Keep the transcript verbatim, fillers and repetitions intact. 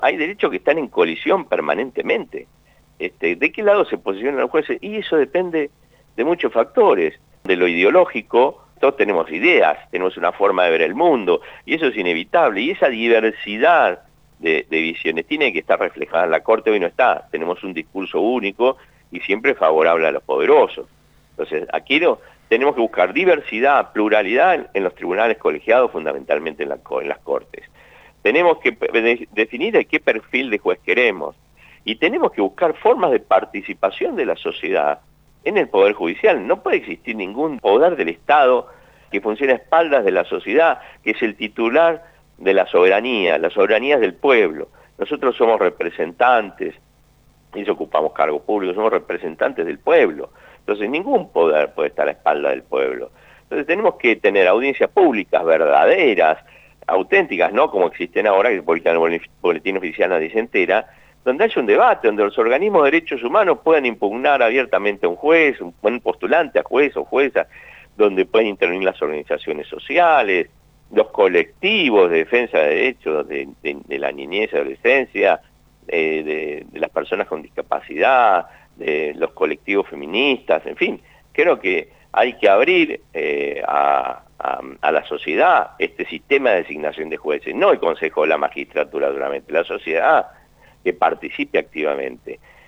hay derechos que están en colisión permanentemente. Este, ¿de qué lado se posicionan los jueces? Y eso depende de muchos factores. De lo ideológico, todos tenemos ideas, tenemos una forma de ver el mundo, y eso es inevitable. Y esa diversidad de, de visiones tiene que estar reflejada en la Corte. Hoy no está, tenemos un discurso único y siempre favorable a los poderosos. Entonces, aquí no, tenemos que buscar diversidad, pluralidad en, en los tribunales colegiados, fundamentalmente en, la, en las Cortes. Tenemos que de, definir de qué perfil de juez queremos, y tenemos que buscar formas de participación de la sociedad en el Poder Judicial. No puede existir ningún poder del Estado que funcione a espaldas de la sociedad, que es el titular de la soberanía. La soberanía es del pueblo. Nosotros somos representantes, y si ocupamos cargos públicos, somos representantes del pueblo. Entonces ningún poder puede estar a espaldas del pueblo. Entonces tenemos que tener audiencias públicas verdaderas, auténticas, no como existen ahora, que se publican en el Boletín Oficial nadie se entera, donde haya un debate, donde los organismos de derechos humanos puedan impugnar abiertamente a un juez, un buen postulante a juez o jueza, donde pueden intervenir las organizaciones sociales, los colectivos de defensa de derechos de, de, de la niñez y adolescencia, eh, de, de las personas con discapacidad, de los colectivos feministas, en fin. Creo que hay que abrir eh, a, a, a la sociedad este sistema de designación de jueces, no el Consejo de la Magistratura solamente, la sociedad que participe activamente.